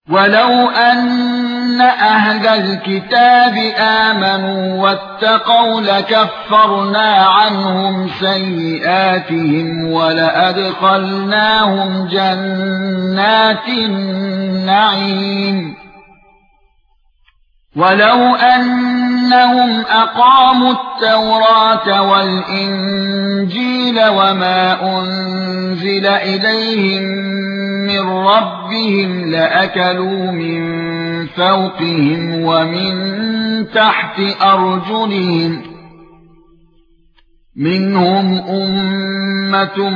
ولو أن أهل الكتاب آمنوا واتقوا لكفرنا عنهم سيئاتهم ولأدخلناهم جنات النعيم ولو أنهم أقاموا التوراة والإنجيل وما أنزل إليهم من ربهم لأكلوا من فوقهم ومن تحت أرجلهم منهم أمة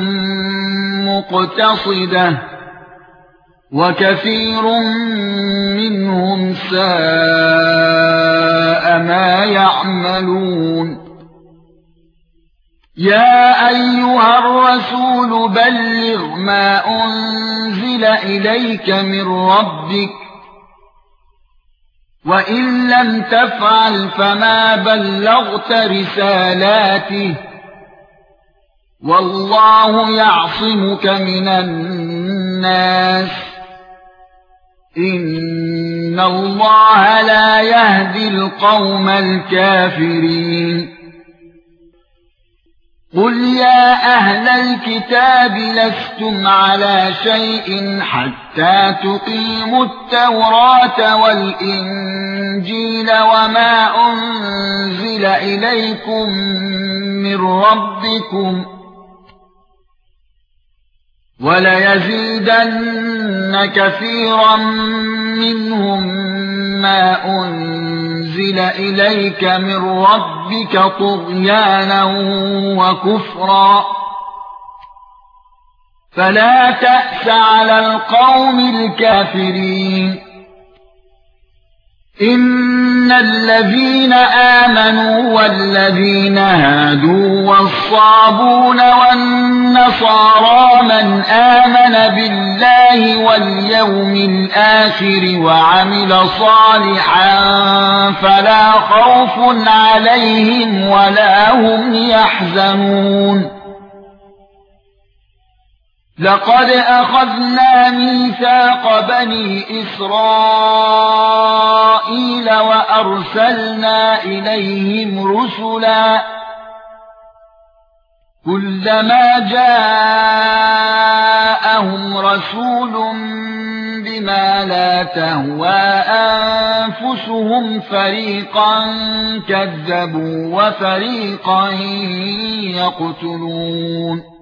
مقتصدة وكثير منهم ساء ما يعملون يا ايها الرسول بلغ ما انزل اليك من ربك وان لم تفعل فما بلغت رسالاته والله يعصمك من الناس ان الله لا يهدي القوم الكافرين قل يا اهل الكتاب لستم على شيء حتى تقيموا التوراة والانجيل وما انزل اليكم من ربكم وليزيدن كثيرا منهم ما انزل اليك من ربك طغيانا وكفرا فلا تأس على القوم الكافرين ان الذين امنوا والذين هادوا والصابون والنصارى من آمن بالله واليوم الآخر وعمل صالحا فلا خوف عليهم ولا هم يحزنون لقد أخذنا ميثاق بني إسرائيل وأرسلنا إليهم رسلا كلما جاءهم رسول بما لا تهوى أنفسهم فريقا كذبوا وفريقا يقتلون